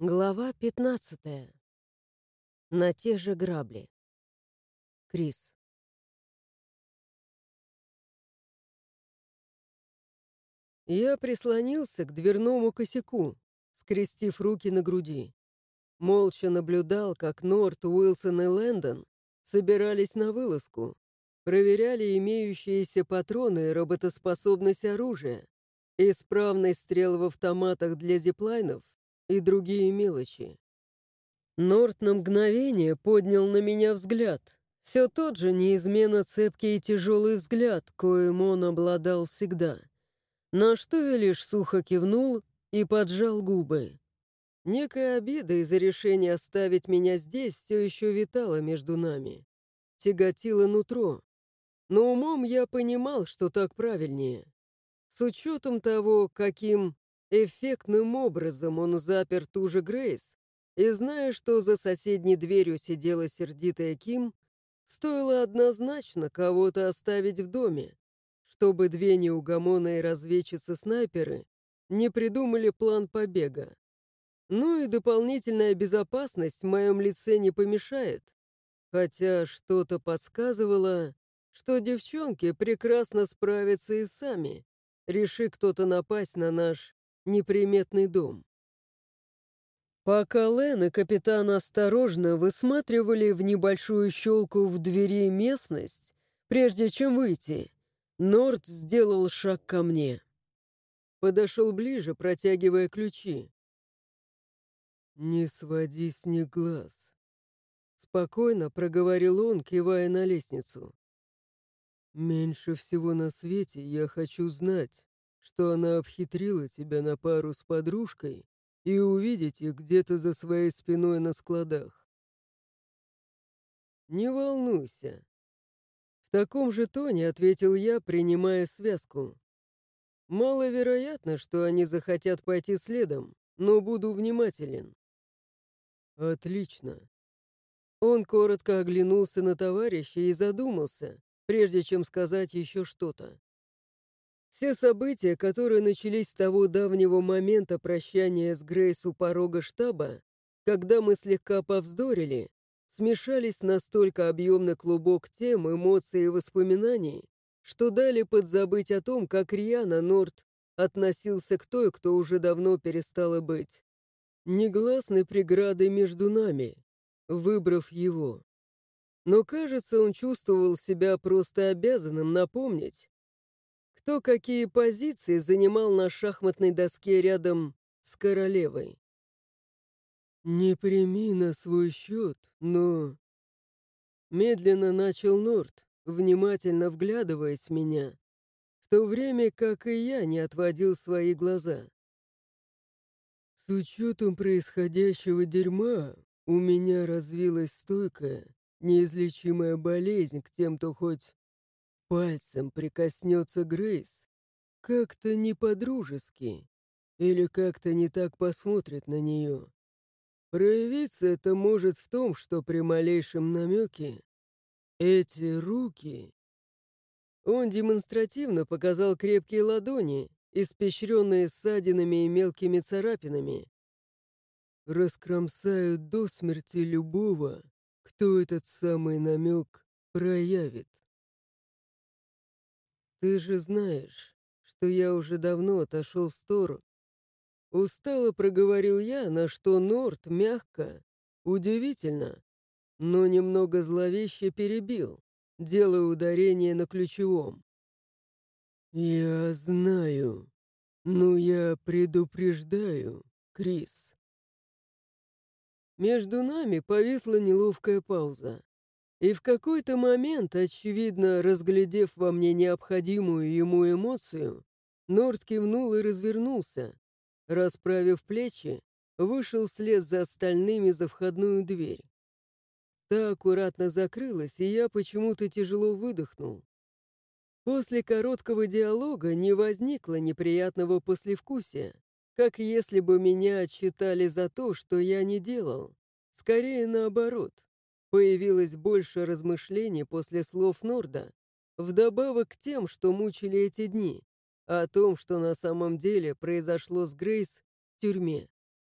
Глава 15. На те же грабли. Крис. Я прислонился к дверному косяку, скрестив руки на груди. Молча наблюдал, как Норт, Уилсон и Лэндон собирались на вылазку, проверяли имеющиеся патроны и работоспособность оружия, исправность стрел в автоматах для зиплайнов и другие мелочи. Норт на мгновение поднял на меня взгляд. Все тот же неизменно цепкий и тяжелый взгляд, коим он обладал всегда. На что я лишь сухо кивнул и поджал губы. Некая обида из-за решения оставить меня здесь все еще витала между нами. Тяготило нутро. Но умом я понимал, что так правильнее. С учетом того, каким эффектным образом он запер ту же Грейс, и зная, что за соседней дверью сидела сердитая Ким, стоило однозначно кого-то оставить в доме, чтобы две неугомонные разведчицы-снайперы не придумали план побега. Ну и дополнительная безопасность в моем лице не помешает, хотя что-то подсказывало, что девчонки прекрасно справятся и сами, реши кто-то напасть на наш неприметный дом. Пока Лэн и капитан осторожно высматривали в небольшую щелку в двери местность, прежде чем выйти, Норт сделал шаг ко мне. Подошел ближе, протягивая ключи. «Не своди с них глаз», — спокойно проговорил он, кивая на лестницу. «Меньше всего на свете я хочу знать, что она обхитрила тебя на пару с подружкой и увидеть их где-то за своей спиной на складах. Не волнуйся». В таком же тоне ответил я, принимая связку. Маловероятно, что они захотят пойти следом, но буду внимателен. Отлично. Он коротко оглянулся на товарища и задумался, прежде чем сказать еще что-то. Все события, которые начались с того давнего момента прощания с Грейс у порога штаба, когда мы слегка повздорили, смешались в настолько объемный клубок тем, эмоций и воспоминаний, что дали подзабыть о том, как рьяно Норт относился к той, кто уже давно перестала быть негласной преградой между нами, выбрав его. Но, кажется, он чувствовал себя просто обязанным напомнить, кто какие позиции занимал на шахматной доске рядом с королевой. «Не прими на свой счет, но...» Медленно начал Норт, внимательно вглядываясь в меня, в то время как и я не отводил свои глаза. «С учетом происходящего дерьма у меня развилась стойкая, неизлечимая болезнь к тем, кто хоть пальцем прикоснется Грейс, как-то не по-дружески или как-то не так посмотрит на нее. Проявиться это может в том, что при малейшем намеке эти руки...» Он демонстративно показал крепкие ладони, испещренные ссадинами и мелкими царапинами. «Раскромсают до смерти любого, кто этот самый намек проявит. Ты же знаешь, что я уже давно отошел в сторону». Устало проговорил я, на что Норт мягко, удивительно, но немного зловеще перебил, делая ударение на ключевом. «Я знаю, но я предупреждаю, Крис». Между нами повисла неловкая пауза. И в какой-то момент, очевидно, разглядев во мне необходимую ему эмоцию, Норд кивнул и развернулся. Расправив плечи, вышел вслед за остальными за входную дверь. Та аккуратно закрылась, и я почему-то тяжело выдохнул. После короткого диалога не возникло неприятного послевкусия, как если бы меня отчитали за то, что я не делал. Скорее наоборот. Появилось больше размышлений после слов Норда, вдобавок к тем, что мучили эти дни, о том, что на самом деле произошло с Грейс в тюрьме.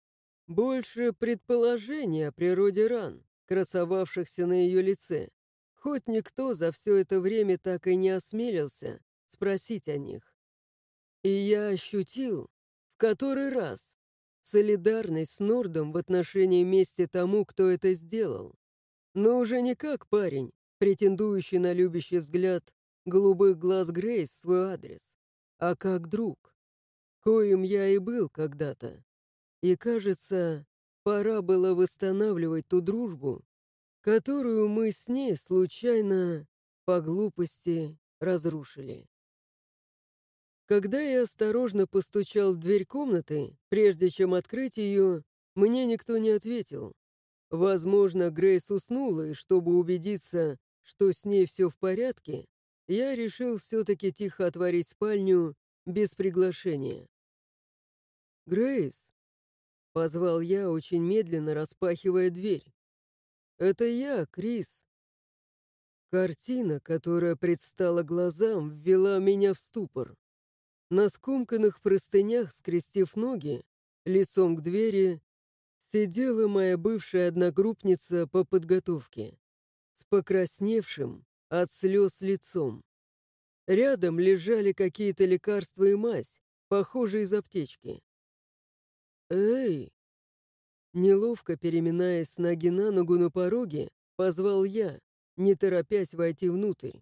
Больше предположений о природе ран, красовавшихся на ее лице, хоть никто за все это время так и не осмелился спросить о них. И я ощутил, в который раз, солидарность с Нордом в отношении мести тому, кто это сделал. Но уже не как парень, претендующий на любящий взгляд голубых глаз Грейс в свой адрес, а как друг, коим я и был когда-то. И, кажется, пора было восстанавливать ту дружбу, которую мы с ней случайно, по глупости, разрушили. Когда я осторожно постучал в дверь комнаты, прежде чем открыть ее, мне никто не ответил. Возможно, Грейс уснула, и чтобы убедиться, что с ней все в порядке, я решил все-таки тихо отворить спальню без приглашения. «Грейс!» — позвал я, очень медленно распахивая дверь. «Это я, Крис». Картина, которая предстала глазам, ввела меня в ступор. На скомканных простынях, скрестив ноги, лицом к двери, сидела моя бывшая одногруппница по подготовке, с покрасневшим от слез лицом. Рядом лежали какие-то лекарства и мазь, похожие из аптечки. «Эй!» Неловко переминаясь с ноги на ногу на пороге, позвал я, не торопясь войти внутрь.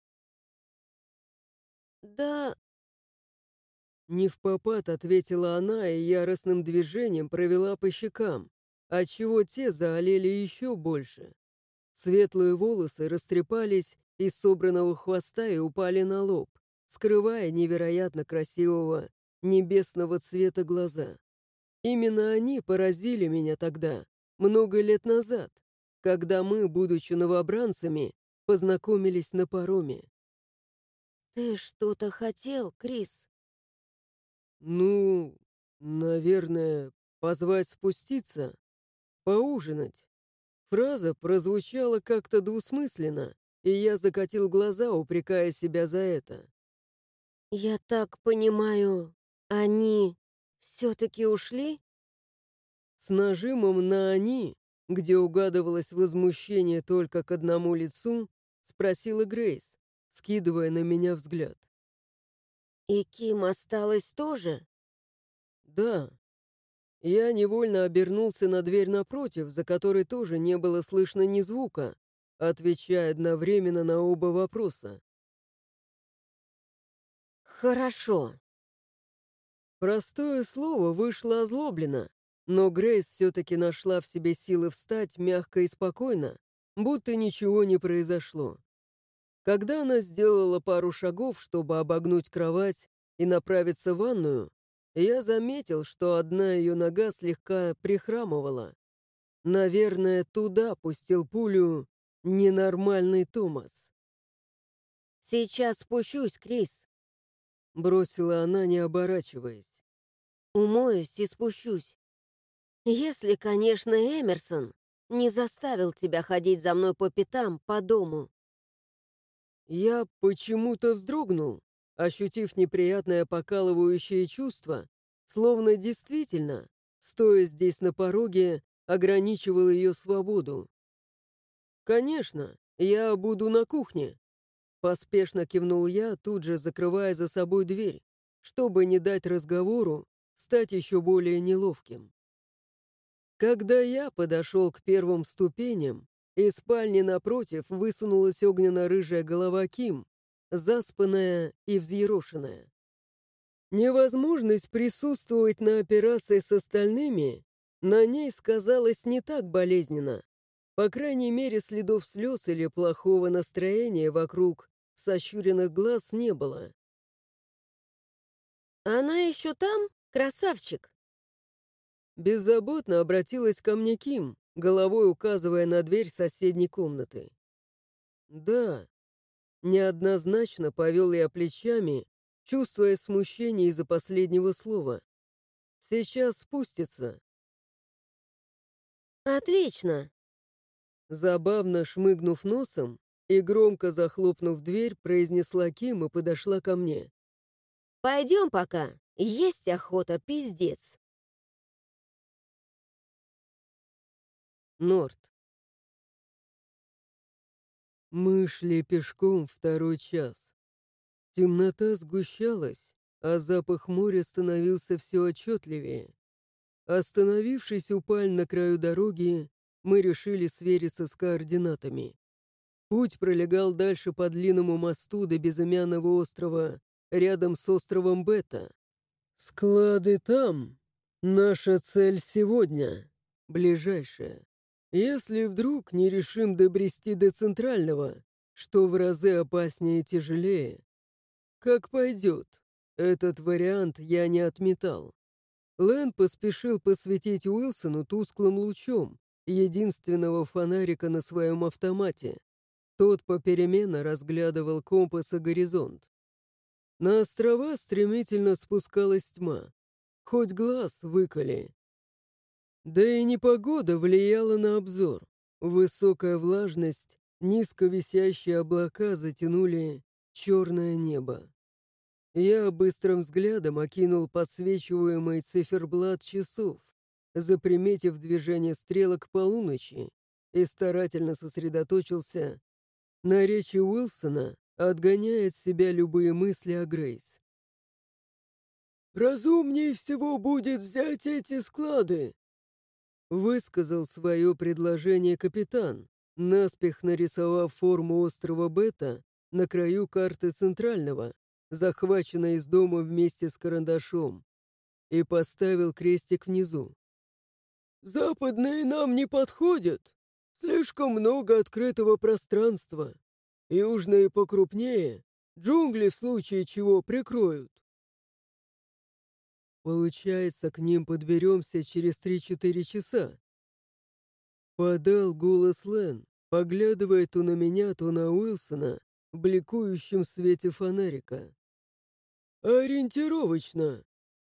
Да, Невпопад ответила она и яростным движением провела по щекам, отчего те заолели еще больше. Светлые волосы растрепались из собранного хвоста и упали на лоб, скрывая невероятно красивого небесного цвета глаза. Именно они поразили меня тогда, много лет назад, когда мы, будучи новобранцами, познакомились на пароме. ты что-то хотел, Крис? Ну, наверное, позвать спуститься, поужинать. Фраза прозвучала как-то двусмысленно, и я закатил глаза, упрекая себя за это. Я так понимаю, они все-таки ушли? С нажимом на «они», где угадывалось возмущение только к одному лицу, спросила Грейс, скидывая на меня взгляд. И Ким осталась тоже? «Да». Я невольно обернулся на дверь напротив, за которой тоже не было слышно ни звука, отвечая одновременно на оба вопроса. Хорошо. Простое слово вышло озлобленно, но Грейс все-таки нашла в себе силы встать мягко и спокойно, будто ничего не произошло. Когда она сделала пару шагов, чтобы обогнуть кровать и направиться в ванную, я заметил, что одна ее нога слегка прихрамывала. Наверное, туда пустил пулю ненормальный Томас. Сейчас спущусь, Крис. Бросила она, не оборачиваясь. Умоюсь и спущусь. Если, конечно, Эмерсон не заставил тебя ходить за мной по пятам по дому. Я почему-то вздрогнул, ощутив неприятное покалывающее чувство, словно действительно, стоя здесь на пороге, ограничивал ее свободу. «Конечно, я буду на кухне», — поспешно кивнул я, тут же закрывая за собой дверь, чтобы не дать разговору стать еще более неловким. Когда я подошел к первым ступеням, из спальни напротив высунулась огненно-рыжая голова Ким, заспанная и взъерошенная. Невозможность присутствовать на операции с остальными на ней сказалась не так болезненно. По крайней мере, следов слез или плохого настроения вокруг сощуренных глаз не было. Она еще там, красавчик? Беззаботно обратилась ко мне Ким, головой указывая на дверь соседней комнаты. «Да», — неоднозначно повел я плечами, чувствуя смущение из-за последнего слова. «Сейчас спустится». Отлично. Забавно шмыгнув носом и громко захлопнув дверь, произнесла Ким и подошла ко мне. Пойдем пока. Есть охота, пиздец. Норт. Мы шли пешком 2-й час. Темнота сгущалась, а запах моря становился все отчетливее. Остановившись у паль на краю дороги, мы решили свериться с координатами. Путь пролегал дальше по длинному мосту до безымянного острова, рядом с островом Бета. «Склады там. Наша цель сегодня. Ближайшая. Если вдруг не решим добрести до Центрального, что в разы опаснее и тяжелее, как пойдет. Этот вариант я не отметал». Лэн поспешил посветить Уилсону тусклым лучом единственного фонарика на своем автомате. Тот попеременно разглядывал компас и горизонт. На острова стремительно спускалась тьма. Хоть глаз выколи. Да и непогода влияла на обзор. Высокая влажность, низко висящие облака затянули черное небо. Я быстрым взглядом окинул подсвечиваемый циферблат часов, заприметив движение стрелок к полуночи, и старательно сосредоточился на речи Уилсона, отгоняя от себя любые мысли о Грейс. «Разумнее всего будет взять эти склады», — высказал свое предложение капитан, наспех нарисовав форму острова Бета на краю карты Центрального, захваченной из дома вместе с карандашом, и поставил крестик внизу. «Западные нам не подходят. Слишком много открытого пространства. Южные покрупнее, джунгли в случае чего прикроют». «Получается, к ним подберемся через 3-4 часа», — подал голос Лэн, поглядывая то на меня, то на Уилсона в бликующем свете фонарика. «Ориентировочно».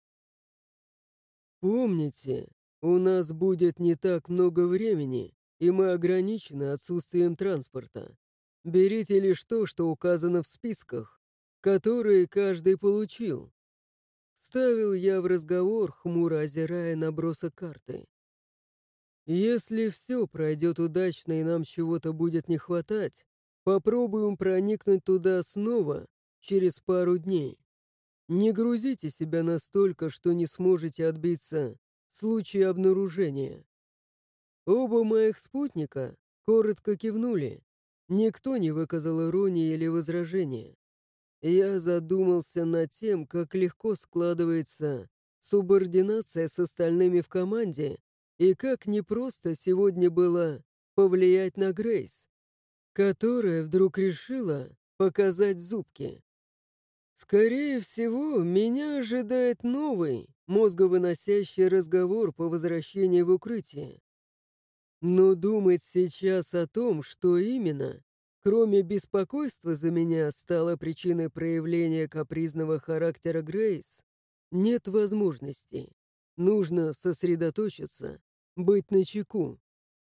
«Помните, у нас будет не так много времени, и мы ограничены отсутствием транспорта. Берите лишь то, что указано в списках, которые каждый получил». Ставил я в разговор, хмуро озирая набросок карты. «Если все пройдет удачно и нам чего-то будет не хватать, попробуем проникнуть туда снова через пару дней. Не грузите себя настолько, что не сможете отбиться в случае обнаружения». Оба моих спутника коротко кивнули. Никто не выказал иронии или возражения. Я задумался над тем, как легко складывается субординация с остальными в команде и как непросто сегодня было повлиять на Грейс, которая вдруг решила показать зубки. Скорее всего, меня ожидает новый, мозговыносящий разговор по возвращении в укрытие. Но думать сейчас о том, что именно, кроме беспокойства за меня, стало причиной проявления капризного характера Грейс, нет возможности. Нужно сосредоточиться, быть начеку.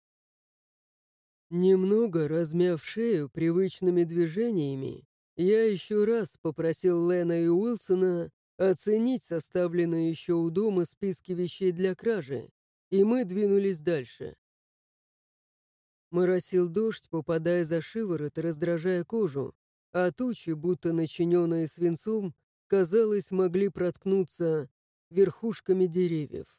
Немного размяв шею привычными движениями, я еще раз попросил Лена и Уилсона оценить составленные еще у дома списки вещей для кражи, и мы двинулись дальше. Моросил дождь, попадая за шиворот и раздражая кожу, а тучи, будто начиненные свинцом, казалось, могли проткнуться верхушками деревьев.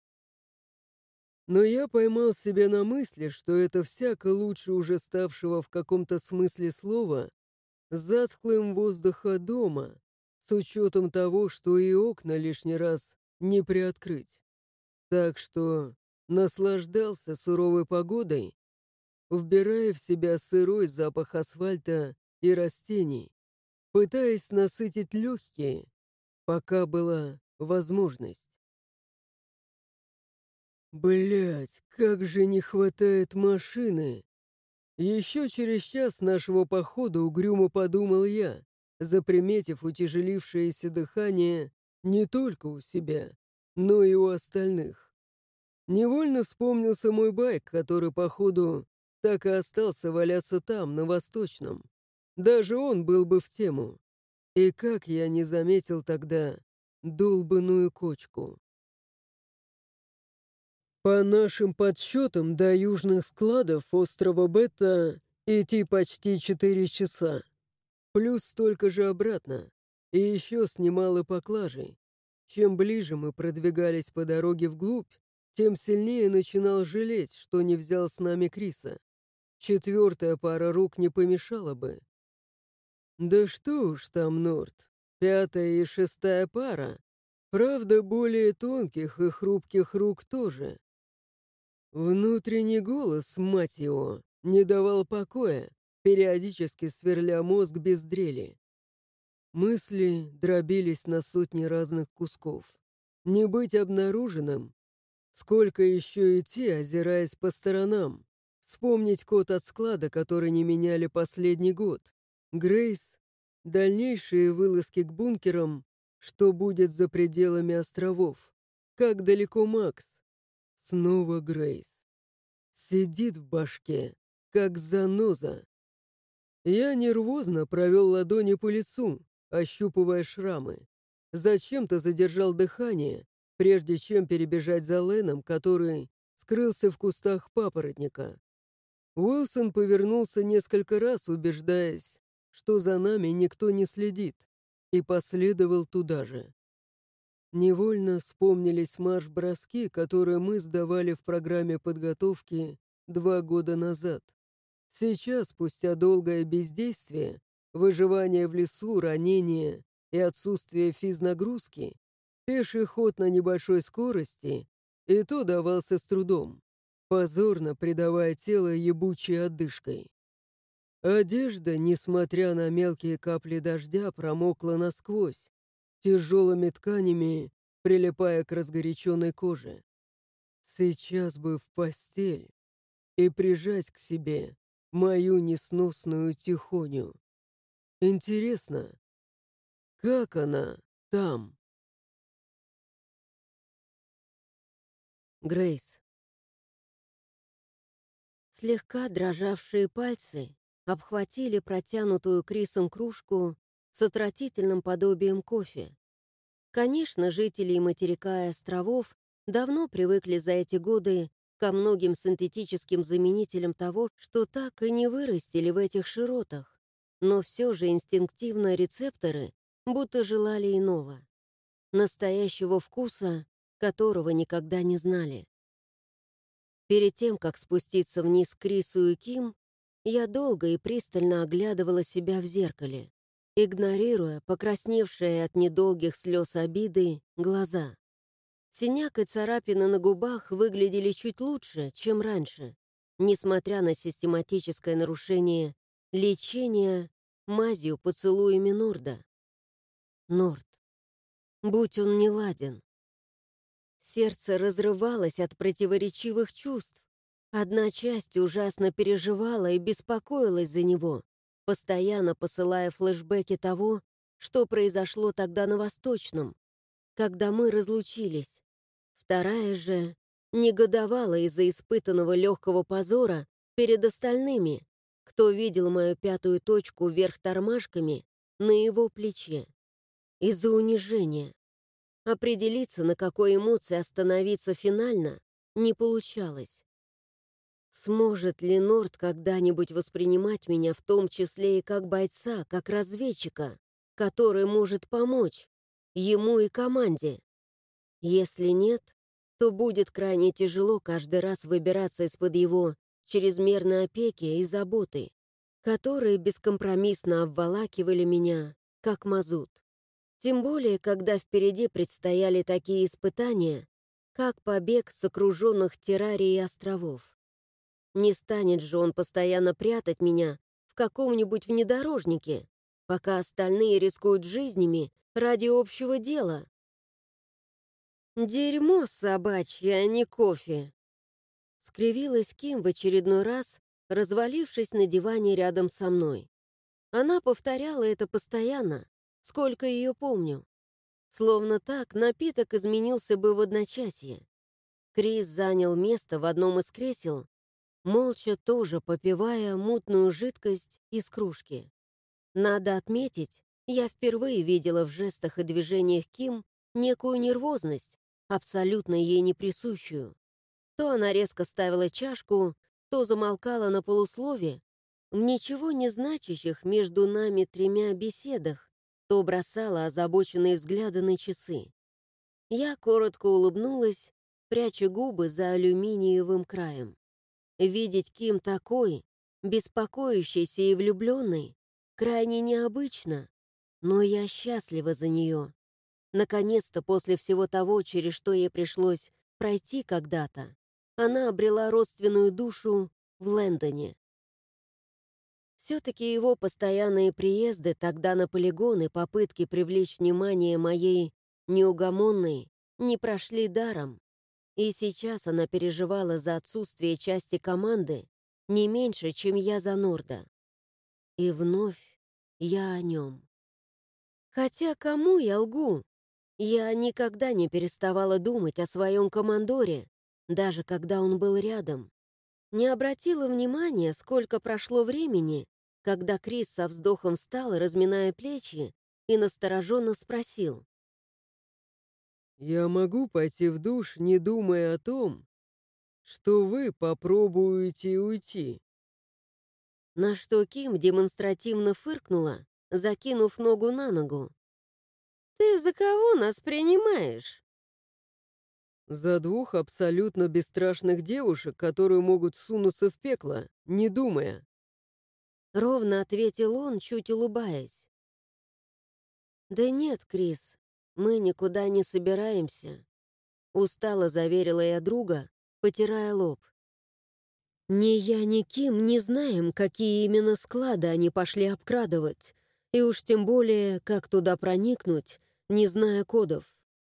Но я поймал себя на мысли, что это всяко лучше уже ставшего в каком-то смысле слова затхлым воздуха дома, с учетом того, что и окна лишний раз не приоткрыть. Так что наслаждался суровой погодой, вбирая в себя сырой запах асфальта и растений, пытаясь насытить легкие, пока была возможность. Блять, как же не хватает машины! Еще через час нашего похода угрюмо подумал я, заприметив утяжелившееся дыхание не только у себя, но и у остальных. Невольно вспомнился мой байк, который, походу, так и остался валяться там, на Восточном. Даже он был бы в тему. И как я не заметил тогда долбаную кочку. По нашим подсчетам, до южных складов острова Бета идти почти 4 часа. Плюс столько же обратно. И еще с немалой поклажей. Чем ближе мы продвигались по дороге вглубь, тем сильнее начинал жалеть, что не взял с нами Криса. Четвертая пара рук не помешала бы. Да что уж там, Норт. Пятая и шестая пара. Правда, более тонких и хрупких рук тоже. Внутренний голос, мать его, не давал покоя, периодически сверля мозг без дрели. Мысли дробились на сотни разных кусков. Не быть обнаруженным. Сколько еще идти, озираясь по сторонам? Вспомнить код от склада, который не меняли последний год. Грейс. Дальнейшие вылазки к бункерам. Что будет за пределами островов? Как далеко Макс? Снова Грейс. Сидит в башке, как заноза. Я нервозно провел ладони по лицу, ощупывая шрамы. Зачем-то задержал дыхание, прежде чем перебежать за Леном, который скрылся в кустах папоротника. Уилсон повернулся несколько раз, убеждаясь, что за нами никто не следит, и последовал туда же. Невольно вспомнились марш-броски, которые мы сдавали в программе подготовки 2 года назад. Сейчас, спустя долгое бездействие, выживание в лесу, ранение и отсутствие физнагрузки, пеший ход на небольшой скорости и то давался с трудом, позорно придавая тело ебучей одышкой. Одежда, несмотря на мелкие капли дождя, промокла насквозь, тяжелыми тканями прилипая к разгоряченной коже. Сейчас бы в постель и прижать к себе мою несносную тихоню. Интересно, как она там? Грейс. Слегка дрожавшие пальцы обхватили протянутую Крисом кружку с отвратительным подобием кофе. Конечно, жители материка и островов давно привыкли за эти годы ко многим синтетическим заменителям того, что так и не вырастили в этих широтах, но все же инстинктивно рецепторы будто желали иного, настоящего вкуса, которого никогда не знали. Перед тем, как спуститься вниз к Крису и Ким, я долго и пристально оглядывала себя в зеркале, игнорируя покрасневшие от недолгих слез обиды глаза. Синяк и царапины на губах выглядели чуть лучше, чем раньше, несмотря на систематическое нарушение лечения мазью поцелуями Норда. Норд. Будь он неладен. Сердце разрывалось от противоречивых чувств. Одна часть ужасно переживала и беспокоилась за него, постоянно посылая флешбеки того, что произошло тогда на Восточном, когда мы разлучились. Вторая же негодовала из-за испытанного легкого позора перед остальными, кто видел мою пятую точку вверх тормашками на его плече. Из-за унижения. Определиться, на какой эмоции остановиться финально, не получалось. Сможет ли Норд когда-нибудь воспринимать меня в том числе и как бойца, как разведчика, который может помочь ему и команде? Если нет, то будет крайне тяжело каждый раз выбираться из-под его чрезмерной опеки и заботы, которые бескомпромиссно обволакивали меня, как мазут. Тем более, когда впереди предстояли такие испытания, как побег с окруженных террарией островов. Не станет же он постоянно прятать меня в каком-нибудь внедорожнике, пока остальные рискуют жизнями ради общего дела. «Дерьмо собачье, а не кофе!» Скривилась Ким в очередной раз, развалившись на диване рядом со мной. Она повторяла это постоянно, сколько ее помню. Словно так напиток изменился бы в одночасье. Крис занял место в одном из кресел, молча тоже попивая мутную жидкость из кружки. Надо отметить, я впервые видела в жестах и движениях Ким некую нервозность, абсолютно ей не присущую. То она резко ставила чашку, то замолкала на полуслове, в ничего не значащих между нами тремя беседах, то бросала озабоченные взгляды на часы. Я коротко улыбнулась, пряча губы за алюминиевым краем. Видеть Ким такой, беспокоящейся и влюбленной, крайне необычно, но я счастлива за нее. Наконец-то, после всего того, через что ей пришлось пройти когда-то, она обрела родственную душу в Лэндоне. Все-таки его постоянные приезды тогда на полигон и попытки привлечь внимание моей неугомонной не прошли даром. И сейчас она переживала за отсутствие части команды не меньше, чем я за Норда. И вновь я о нем. Хотя кому я лгу? Я никогда не переставала думать о своем командоре, даже когда он был рядом. Не обратила внимания, сколько прошло времени, когда Крис со вздохом встал, разминая плечи, и настороженно спросил. «Я могу пойти в душ, не думая о том, что вы попробуете уйти?» На что Ким демонстративно фыркнула, закинув ногу на ногу. «Ты за кого нас принимаешь?» «За двух абсолютно бесстрашных девушек, которые могут сунуться в пекло, не думая». Ровно ответил он, чуть улыбаясь. «Да нет, Крис, мы никуда не собираемся», — устало заверила я друга, потирая лоб. «Ни я, ни Ким не знаем, какие именно склады они пошли обкрадывать, и уж тем более, как туда проникнуть, не зная кодов.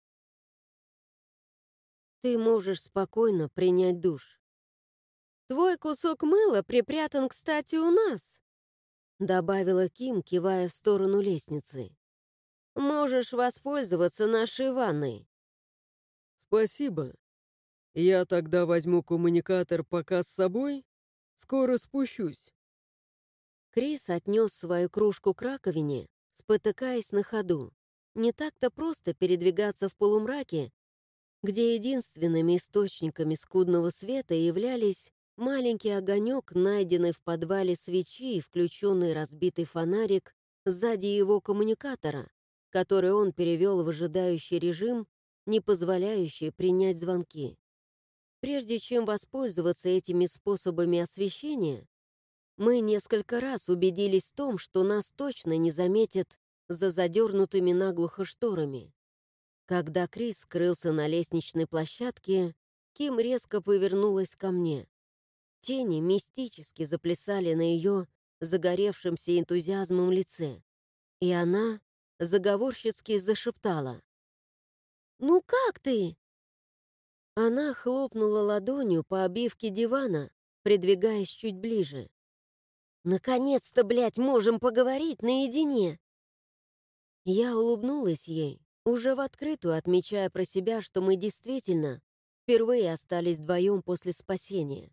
Ты можешь спокойно принять душ. Твой кусок мыла припрятан, кстати, у нас», — добавила Ким, кивая в сторону лестницы. «Можешь воспользоваться нашей ванной». «Спасибо. Я тогда возьму коммуникатор пока с собой. Скоро спущусь». Крис отнес свою кружку к раковине, спотыкаясь на ходу. Не так-то просто передвигаться в полумраке, где единственными источниками скудного света являлись маленький огонек, найденный в подвале свечи и включенный разбитый фонарик сзади его коммуникатора, который он перевел в ожидающий режим, не позволяющий принять звонки. Прежде чем воспользоваться этими способами освещения, мы несколько раз убедились в том, что нас точно не заметят за задернутыми наглухо шторами. Когда Крис скрылся на лестничной площадке, Ким резко повернулась ко мне. Тени мистически заплясали на ее загоревшемся энтузиазмом лице, и она заговорщицки зашептала. «Ну как ты?» Она хлопнула ладонью по обивке дивана, придвигаясь чуть ближе. «Наконец-то, блядь, можем поговорить наедине!» Я улыбнулась ей, уже в открытую отмечая про себя, что мы действительно впервые остались вдвоем после спасения.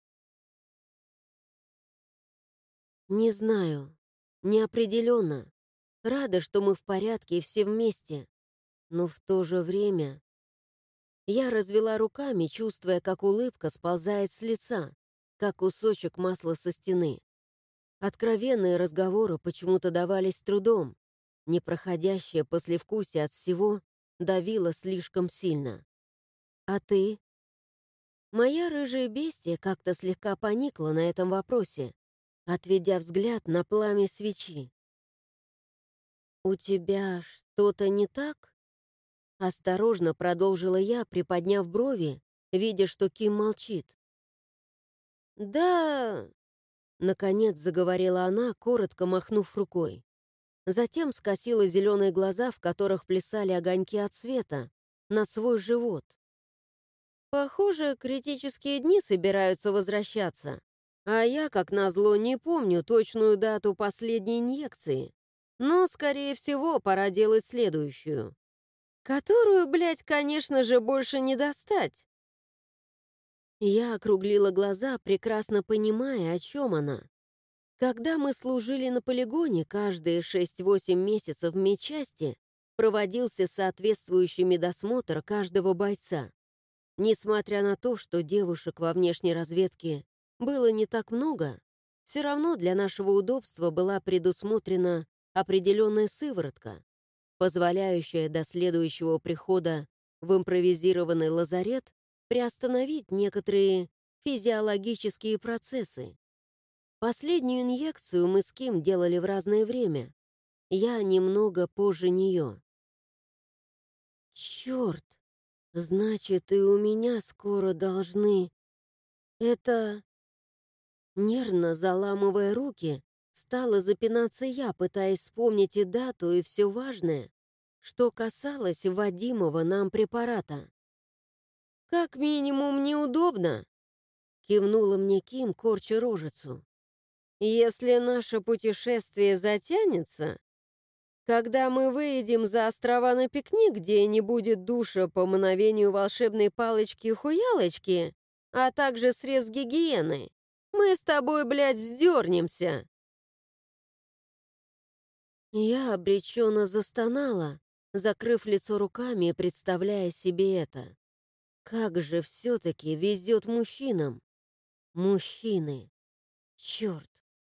Не знаю, неопределенно. Рада, что мы в порядке и все вместе. Но в то же время... Я развела руками, чувствуя, как улыбка сползает с лица, как кусочек масла со стены. Откровенные разговоры почему-то давались с трудом. Непроходящее послевкусие от всего давило слишком сильно. «А ты?» Моя рыжая бестия как-то слегка поникла на этом вопросе, отведя взгляд на пламя свечи. «У тебя что-то не так?» Осторожно продолжила я, приподняв брови, видя, что Ким молчит. «Да...» — наконец заговорила она, коротко махнув рукой. Затем скосила зеленые глаза, в которых плясали огоньки от света, на свой живот. «Похоже, критические дни собираются возвращаться, а я, как назло, не помню точную дату последней инъекции, но, скорее всего, пора делать следующую. Которую, блядь, конечно же, больше не достать». Я округлила глаза, прекрасно понимая, о чем она. Когда мы служили на полигоне, каждые 6-8 месяцев в медчасти проводился соответствующий медосмотр каждого бойца. Несмотря на то, что девушек во внешней разведке было не так много, все равно для нашего удобства была предусмотрена определенная сыворотка, позволяющая до следующего прихода в импровизированный лазарет приостановить некоторые физиологические процессы. Последнюю инъекцию мы с Ким делали в разное время. Я немного позже нее. Черт! Значит, и у меня скоро должны... Это... Нервно заламывая руки, стала запинаться я, пытаясь вспомнить и дату, и все важное, что касалось вводимого нам препарата. «Как минимум неудобно», — кивнула мне Ким, корча рожицу. «Если наше путешествие затянется, когда мы выедем за острова на пикник, где не будет душа по мановению волшебной палочки-хуялочки, а также средств гигиены, мы с тобой, блядь, вздернемся». Я обреченно застонала, закрыв лицо руками и представляя себе это. Как же все-таки везет мужчинам. Мужчины. Черт.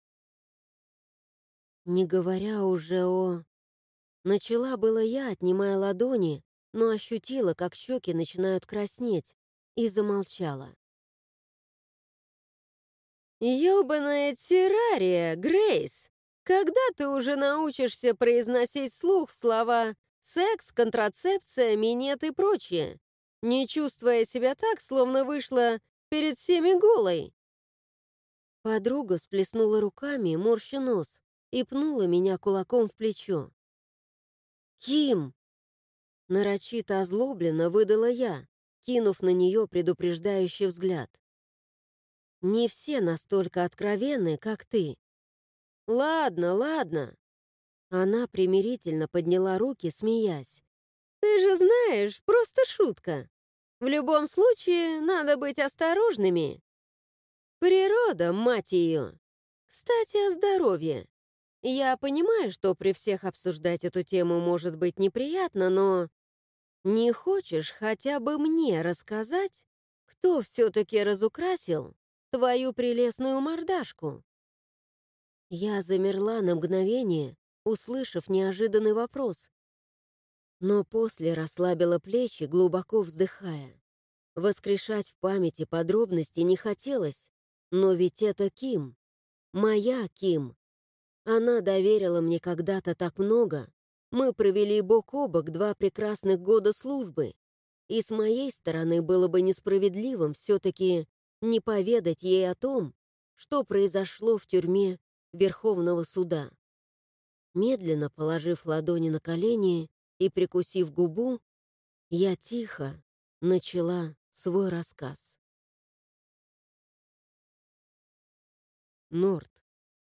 Не говоря уже о... Начала было я, отнимая ладони, но ощутила, как щеки начинают краснеть, и замолчала. «Ёбаная террария, Грейс! Когда ты уже научишься произносить вслух слова «секс», «контрацепция», «минет» и прочее, не чувствуя себя так, словно вышла перед всеми голой?» Подруга всплеснула руками, морща нос, и пнула меня кулаком в плечо. «Ким!» Нарочито озлобленно выдала я, кинув на нее предупреждающий взгляд. «Не все настолько откровенны, как ты». «Ладно, ладно». Она примирительно подняла руки, смеясь. «Ты же знаешь, просто шутка. В любом случае, надо быть осторожными. Природа, мать ее. Кстати, о здоровье. Я понимаю, что при всех обсуждать эту тему может быть неприятно, но... Не хочешь хотя бы мне рассказать, кто все-таки разукрасил твою прелестную мордашку?» Я замерла на мгновение, услышав неожиданный вопрос, но после расслабила плечи, глубоко вздыхая. Воскрешать в памяти подробности не хотелось, но ведь это Ким, моя Ким. Она доверила мне когда-то так много. Мы провели бок о бок 2 прекрасных года службы, и с моей стороны было бы несправедливым все-таки не поведать ей о том, что произошло в тюрьме Верховного суда. Медленно положив ладони на колени и прикусив губу, я тихо начала свой рассказ. Норт.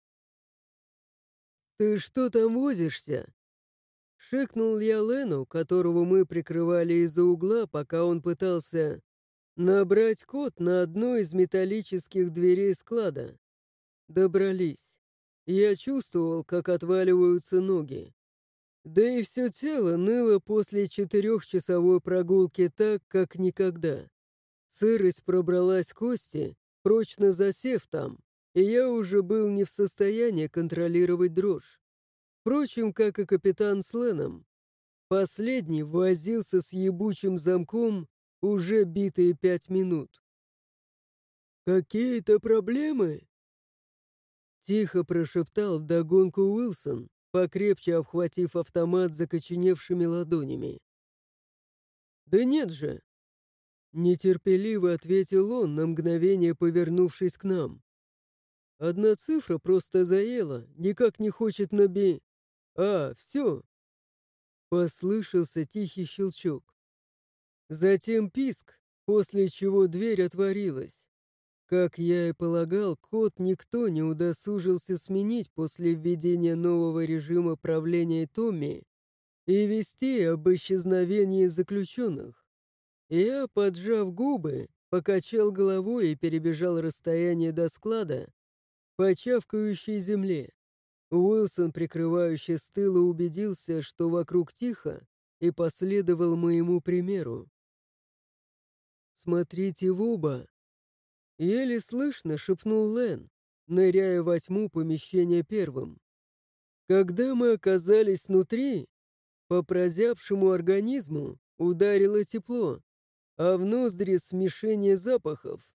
«Ты что там возишься?» Шикнул я Лену, которого мы прикрывали из-за угла, пока он пытался набрать код на одной из металлических дверей склада. Добрались. Я чувствовал, как отваливаются ноги. Да и все тело ныло после 4-часовой прогулки так, как никогда. Сырость пробралась в кости, прочно засев там, и я уже был не в состоянии контролировать дрожь. Впрочем, как и капитан с Леном. Последний возился с ебучим замком уже битые 5 минут. «Какие-то проблемы?» Тихо прошептал вдогонку Уилсон, покрепче обхватив автомат закоченевшими ладонями. «Да нет же!» Нетерпеливо ответил он, на мгновение повернувшись к нам. «Одна цифра просто заела, никак не хочет все!» Послышался тихий щелчок. Затем писк, после чего дверь отворилась. Как я и полагал, код никто не удосужился сменить после введения нового режима правления Томми и вести об исчезновении заключенных. Я, поджав губы, покачал головой и перебежал расстояние до склада по чавкающей земле. Уилсон, прикрывающий с тыла, убедился, что вокруг тихо, и последовал моему примеру. смотрите в оба!» Еле слышно шепнул Лэн, ныряя во тьму помещения первым. Когда мы оказались внутри, по прозябшему организму ударило тепло, а в ноздри смешение запахов.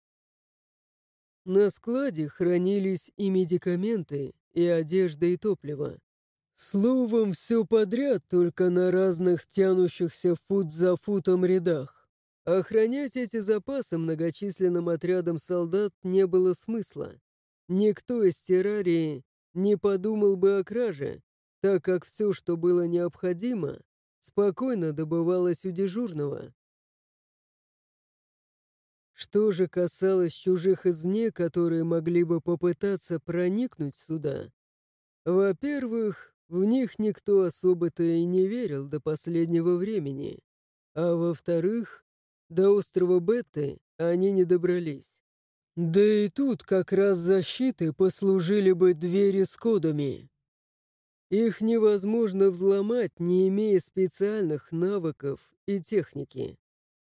На складе хранились и медикаменты, и одежда, и топливо. Словом, все подряд, только на разных тянущихся фут за футом рядах. Охранять эти запасы многочисленным отрядом солдат не было смысла. Никто из террарии не подумал бы о краже, так как все, что было необходимо, спокойно добывалось у дежурного. Что же касалось чужих извне, которые могли бы попытаться проникнуть сюда, во-первых, в них никто особо-то и не верил до последнего времени, а во-вторых, до острова Бетты они не добрались. Да и тут как раз защиты послужили бы двери с кодами. Их невозможно взломать, не имея специальных навыков и техники.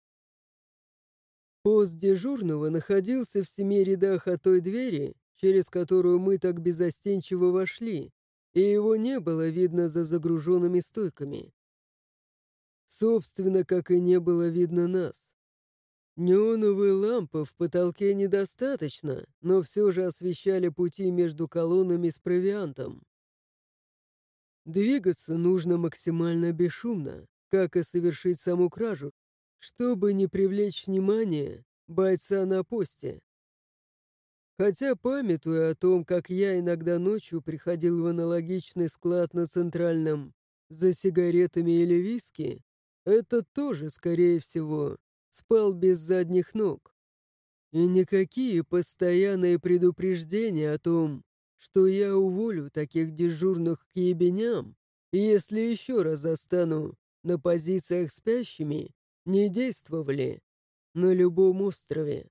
Пост дежурного находился в 7 рядах от той двери, через которую мы так безостенчиво вошли, и его не было видно за загруженными стойками. Собственно, как и не было видно нас. Неоновые лампы в потолке недостаточно, но все же освещали пути между колоннами с провиантом. Двигаться нужно максимально бесшумно, как и совершить саму кражу, чтобы не привлечь внимание бойца на посте. Хотя, памятуя о том, как я иногда ночью приходил в аналогичный склад на Центральном за сигаретами или виски, этот тоже, скорее всего, спал без задних ног. И никакие постоянные предупреждения о том, что я уволю таких дежурных к ебеням, если еще раз застану на позициях спящими, не действовали на любом острове.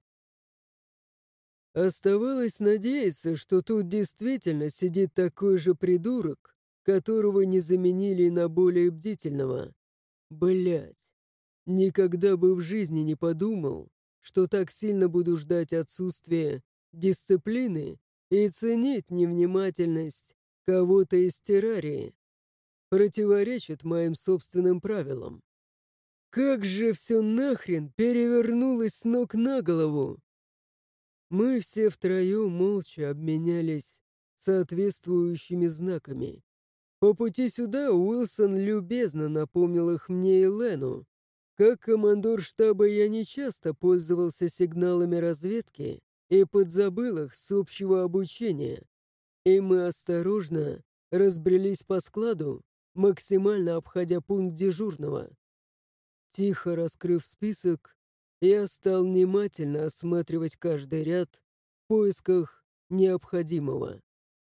Оставалось надеяться, что тут действительно сидит такой же придурок, которого не заменили на более бдительного. Блять, никогда бы в жизни не подумал, что так сильно буду ждать отсутствия дисциплины и ценить невнимательность кого-то из террарии. Противоречит моим собственным правилам. Как же все нахрен перевернулось с ног на голову! Мы все втроем молча обменялись соответствующими знаками. По пути сюда Уилсон любезно напомнил их мне и Лену. Как командор штаба я нечасто пользовался сигналами разведки и подзабыл их с общего обучения. И мы осторожно разбрелись по складу, максимально обходя пункт дежурного. Тихо раскрыв список, я стал внимательно осматривать каждый ряд в поисках необходимого.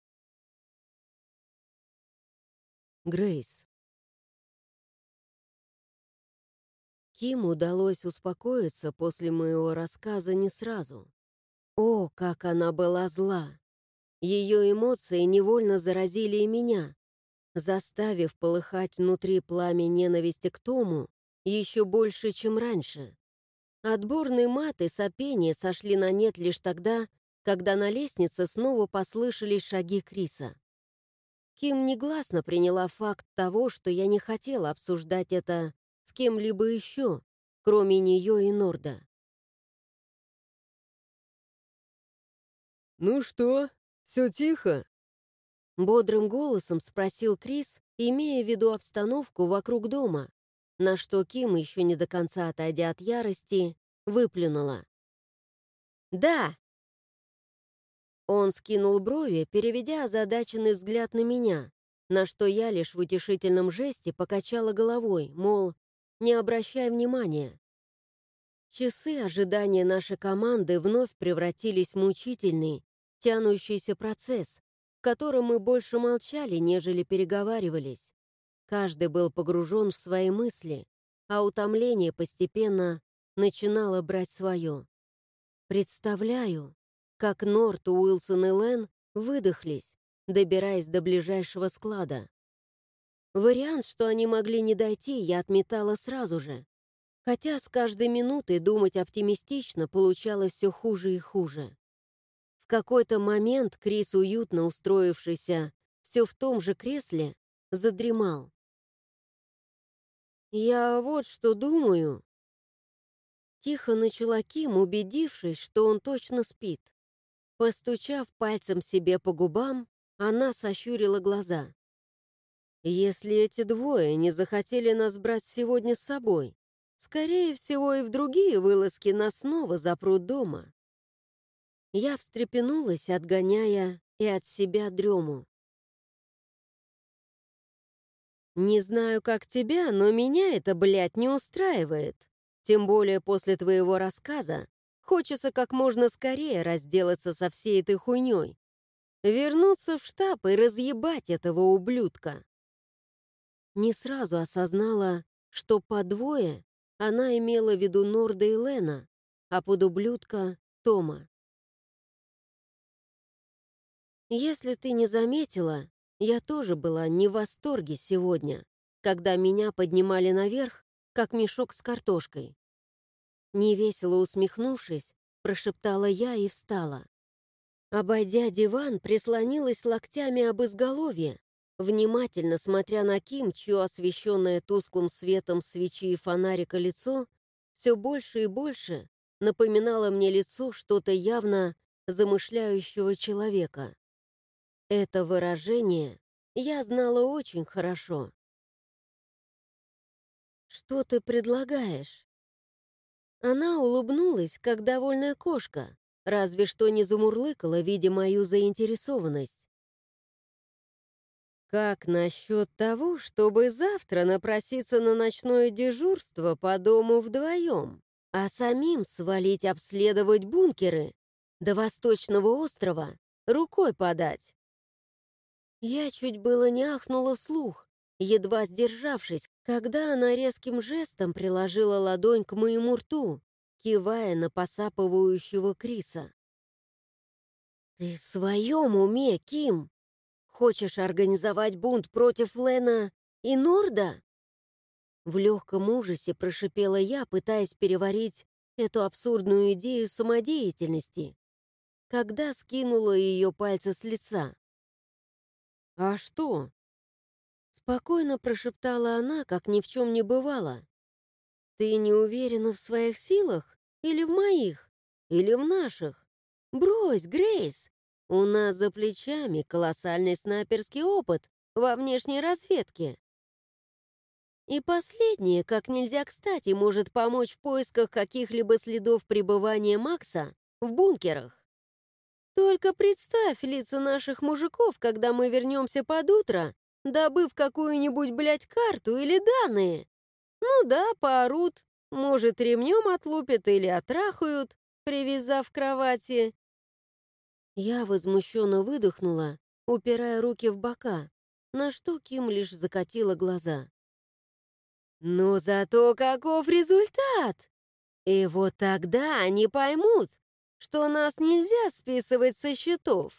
Грейс. Ким удалось успокоиться после моего рассказа не сразу. О, как она была зла! Ее эмоции невольно заразили и меня, заставив полыхать внутри пламя ненависти к Тому еще больше, чем раньше. Отборный мат и сопение сошли на нет лишь тогда, когда на лестнице снова послышались шаги Криса. Ким негласно приняла факт того, что я не хотела обсуждать это с кем-либо еще, кроме нее и Норда. «Ну что, все тихо?» Бодрым голосом спросил Крис, имея в виду обстановку вокруг дома, на что Ким, еще не до конца отойдя от ярости, выплюнула. «Да!» Он скинул брови, переведя озадаченный взгляд на меня, на что я лишь в утешительном жесте покачала головой, мол, не обращай внимания. Часы ожидания нашей команды вновь превратились в мучительный, тянущийся процесс, в котором мы больше молчали, нежели переговаривались. Каждый был погружен в свои мысли, а утомление постепенно начинало брать свое. Представляю, как Норт, Уилсон и Лэн выдохлись, добираясь до ближайшего склада. Вариант, что они могли не дойти, я отметала сразу же. Хотя с каждой минутой думать оптимистично получалось все хуже и хуже. В какой-то момент Крис, уютно устроившийся все в том же кресле, задремал. «Я вот что думаю», — тихо начала Ким, убедившись, что он точно спит. Постучав пальцем себе по губам, она сощурила глаза. «Если эти двое не захотели нас брать сегодня с собой, скорее всего, и в другие вылазки нас снова запрут дома». Я встрепенулась, отгоняя и от себя дрему. «Не знаю, как тебя, но меня это, блядь, не устраивает. Тем более после твоего рассказа хочется как можно скорее разделаться со всей этой хуйней. Вернуться в штаб и разъебать этого ублюдка». Не сразу осознала, что по двое она имела в виду Норда и Лена, а под ублюдка — Тома. Если ты не заметила, я тоже была не в восторге сегодня, когда меня поднимали наверх, как мешок с картошкой. Невесело усмехнувшись, прошептала я и встала. Обойдя диван, прислонилась локтями об изголовье, внимательно смотря на Ким, чье освещенное тусклым светом свечи и фонарика лицо все больше и больше напоминало мне лицо что-то явно замышляющего человека. Это выражение я знала очень хорошо. «Что ты предлагаешь?» Она улыбнулась, как довольная кошка, разве что не замурлыкала, видя мою заинтересованность. «Как насчет того, чтобы завтра напроситься на ночное дежурство по дому вдвоем, а самим свалить обследовать бункеры до Восточного острова рукой подать?» Я чуть было не ахнула вслух, едва сдержавшись, когда она резким жестом приложила ладонь к моему рту, кивая на посапывающего Криса. «Ты в своем уме, Ким? Хочешь организовать бунт против Лена и Норда?» В легком ужасе прошипела я, пытаясь переварить эту абсурдную идею самодеятельности, когда скинула ее пальцы с лица. «А что?» Спокойно прошептала она, как ни в чем не бывало. «Ты не уверена в своих силах? Или в моих? Или в наших? Брось, Грейс! У нас за плечами колоссальный снайперский опыт во внешней разведке. И последнее, как нельзя кстати, может помочь в поисках каких-либо следов пребывания Макса в бункерах. Только представь лица наших мужиков, когда мы вернемся под утро, добыв какую-нибудь, блядь, карту или данные. Ну да, поорут, может, ремнем отлупят или отрахают, привязав к кровати». Я возмущенно выдохнула, упирая руки в бока, на что Ким лишь закатила глаза. «Но зато каков результат! И вот тогда они поймут, что нас нельзя списывать со счетов».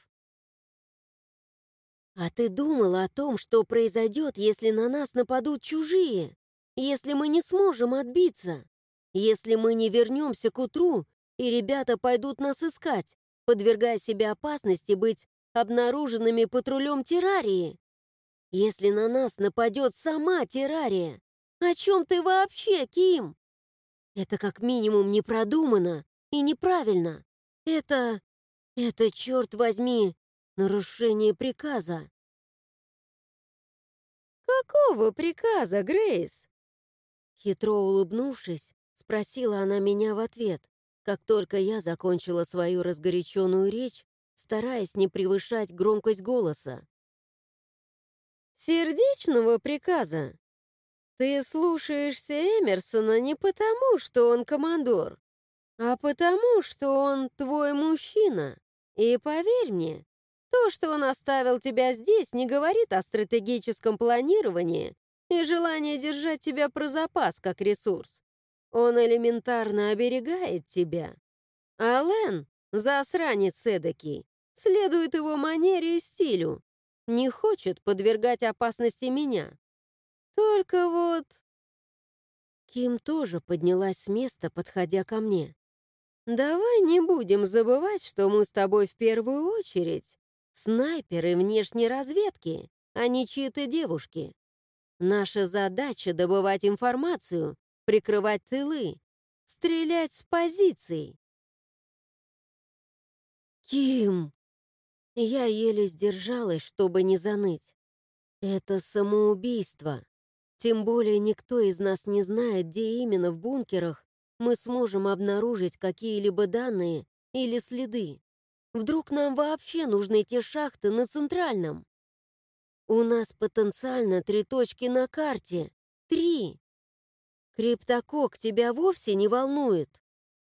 «А ты думала о том, что произойдет, если на нас нападут чужие? Если мы не сможем отбиться? Если мы не вернемся к утру, и ребята пойдут нас искать, подвергая себе опасности быть обнаруженными патрулем террарии? Если на нас нападет сама террария? О чем ты вообще, Ким? Это как минимум непродуманно и неправильно. Это, черт возьми, нарушение приказа». «Какого приказа, Грейс?» Хитро улыбнувшись, спросила она меня в ответ, как только я закончила свою разгоряченную речь, стараясь не превышать громкость голоса. «Сердечного приказа? Ты слушаешься Эмерсона не потому, что он командор, а потому, что он твой мужчина. И поверь мне, то, что он оставил тебя здесь, не говорит о стратегическом планировании и желании держать тебя про запас как ресурс. Он элементарно оберегает тебя. А Лен, засранец эдакий, следует его манере и стилю. Не хочет подвергать опасности меня. Только вот...» Ким тоже поднялась с места, подходя ко мне. «Давай не будем забывать, что мы с тобой в первую очередь снайперы внешней разведки, а не чьи-то девушки. Наша задача — добывать информацию, прикрывать тылы, стрелять с позиций». «Ким!» Я еле сдержалась, чтобы не заныть. «Это самоубийство. Тем более никто из нас не знает, где именно в бункерах мы сможем обнаружить какие-либо данные или следы. Вдруг нам вообще нужны те шахты на Центральном? У нас потенциально 3 точки на карте. 3! Криптокок тебя вовсе не волнует.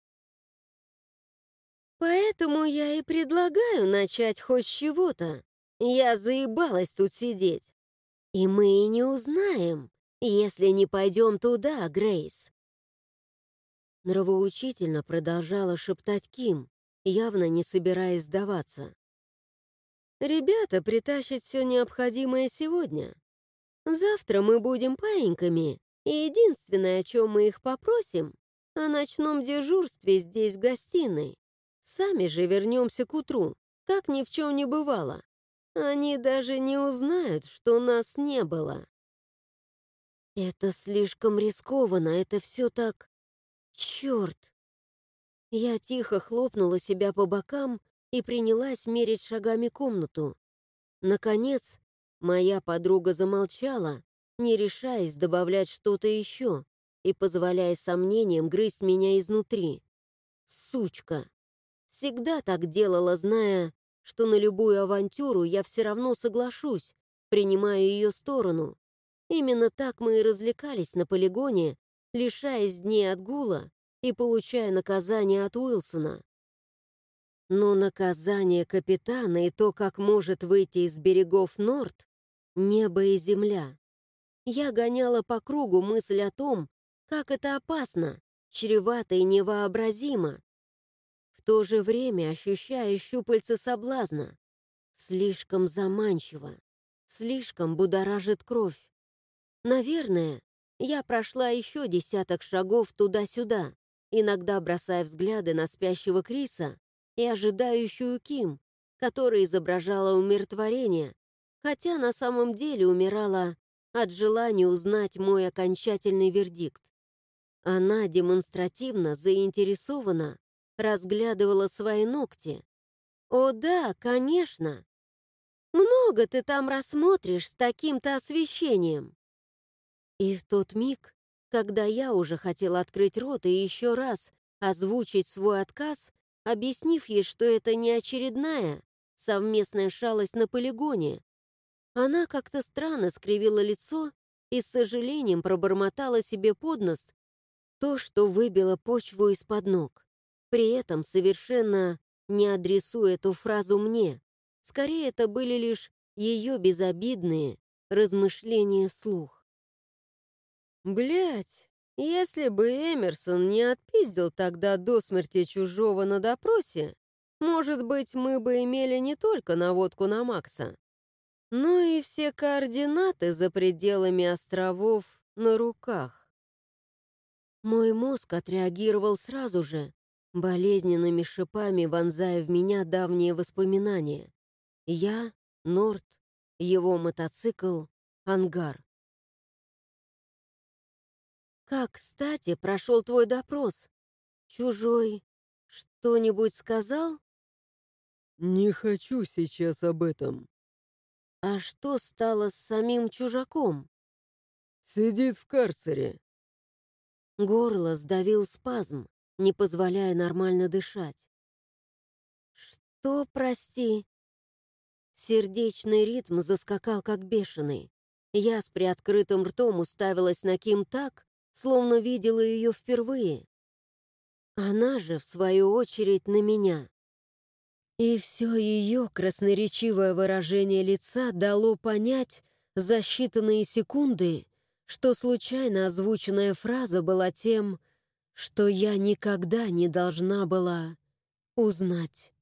Поэтому я и предлагаю начать хоть с чего-то. Я заебалась тут сидеть. И мы и не узнаем, если не пойдем туда, Грейс. Нравоучительно продолжала шептать Ким, явно не собираясь сдаваться. «Ребята притащат все необходимое сегодня. Завтра мы будем паиньками, и единственное, о чем мы их попросим, о ночном дежурстве здесь, в гостиной. Сами же вернемся к утру, как ни в чем не бывало. Они даже не узнают, что нас не было». «Это слишком рискованно, это все так... Черт!» Я тихо хлопнула себя по бокам и принялась мерить шагами комнату. Наконец, моя подруга замолчала, не решаясь добавлять что-то еще и позволяя сомнениям грызть меня изнутри. Сучка! Всегда так делала, зная, что на любую авантюру я все равно соглашусь, принимая ее сторону. Именно так мы и развлекались на полигоне, лишаясь дней отгула и получая наказание от Уилсона. Но наказание капитана и то, как может выйти из берегов Норт, небо и земля. Я гоняла по кругу мысль о том, как это опасно, чревато и невообразимо. В то же время ощущая щупальца соблазна. Слишком заманчиво, слишком будоражит кровь. Наверное, я прошла еще десяток шагов туда-сюда, иногда бросая взгляды на спящего Криса и ожидающую Ким, которая изображала умиротворение, хотя на самом деле умирала от желания узнать мой окончательный вердикт. Она демонстративно заинтересованно разглядывала свои ногти. «О да, конечно! Много ты там рассмотришь с таким-то освещением!» И в тот миг, когда я уже хотела открыть рот и еще раз озвучить свой отказ, объяснив ей, что это не очередная совместная шалость на полигоне, она как-то странно скривила лицо и с сожалением пробормотала себе под нос то, что выбило почву из-под ног, при этом совершенно не адресуя эту фразу мне. Скорее, это были лишь ее безобидные размышления вслух. Блять, если бы Эмерсон не отпиздил тогда до смерти чужого на допросе, может быть, мы бы имели не только наводку на Макса, но и все координаты за пределами островов на руках. Мой мозг отреагировал сразу же, болезненными шипами вонзая в меня давние воспоминания. Я, Норт, его мотоцикл, ангар. «Как, кстати, прошел твой допрос? Чужой что-нибудь сказал?» Не хочу сейчас об этом. «А что стало с самим чужаком?» Сидит в карцере. Горло сдавил спазм, не позволяя нормально дышать. «Что, прости?» Сердечный ритм заскакал, как бешеный. Я с приоткрытым ртом уставилась на Ким так, словно видела ее впервые. Она же, в свою очередь, на меня. И все ее красноречивое выражение лица дало понять за считанные секунды, что случайно озвученная фраза была тем, что я никогда не должна была узнать.